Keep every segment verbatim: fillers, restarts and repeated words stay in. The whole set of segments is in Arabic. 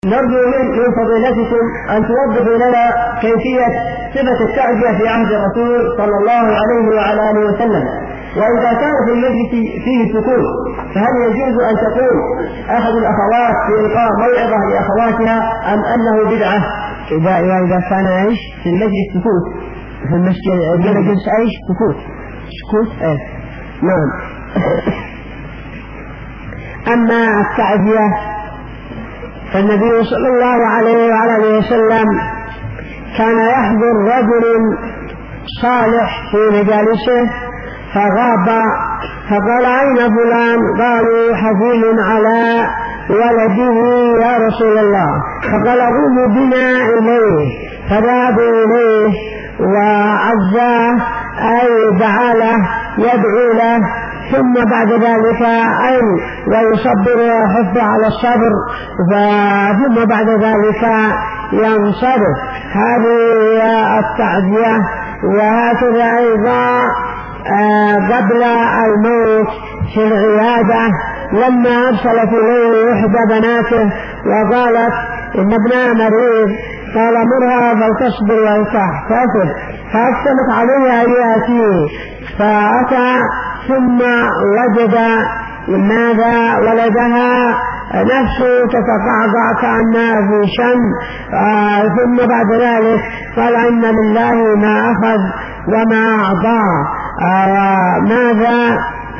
نرجو من فضيلتكم أن توضحوا لنا كيفية صفة التعزية في عهد الرسول صلى الله عليه وعلى آله وسلم، وإذا كان في المجلس فيه سكوت فهل يجوز أن تقول أحد الأخوات في إلقاء موعظة لأخواتنا أم أنه بدعة؟ إذا إذا كان عيش في المجلس سكوت، في المسجد المجلس عيش سكوت سكوت إيه نعم. أما التعزية فالنبي صلى الله عليه وعلى آله وسلم كان يحضر رجل صالح في مجالسه فغاب فقال أين فلان؟ قالوا حزين على ولده يا رسول الله. فقال قوموا بنا إليه، فذهبوا إليه وعزاه أي دعا له يدعو له، ثم بعد ذلك أي ويصبر ويحث على الصبر، ثم بعد ذلك ينصرف. هذه التعزية. وهكذا أيضا قبل الموت في العيادة لما أرسلت إليه إحدى بناته وقالت إن ابنها مريض، قال مرها فلتصبر وتحتسب، فأقسمت عليه أن يأتيه، فأتى ثم وجد ماذا ولدها نفسه تتقعقع كأنها في شم، آه ثم بعد ذلك قال إن لله ما أخذ وما أعطى، آه ماذا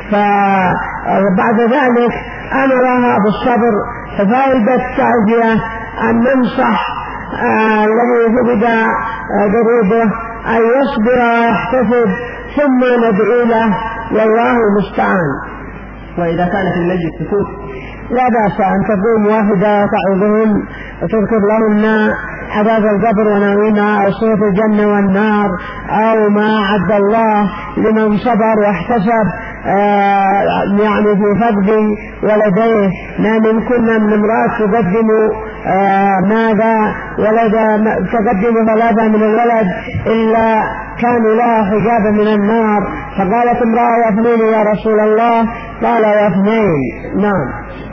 فبعد ذلك أمرها بالصبر. ففائدة التعزية أن ننصح الذي فقد قريبه أن يصبر ويحتسب ثم ندعو له والله المستعان. وإذا كان في المجلس سكوت لا بأس أن تقوم واحدة تعظهم وتذكر لهن عذاب القبر ونعيمها أو صوت الجنة والنار أو ما أعد الله لمن صبر واحتسب آه يعني في فقد ولديه. ما من كنا من امرأة تقدم آه ماذا ولد تقدم ثلاثة من الولد إلا كانوا لها حجابا من النار، فقالت امرأة واثنين يا رسول الله؟ قال واثنين. نعم.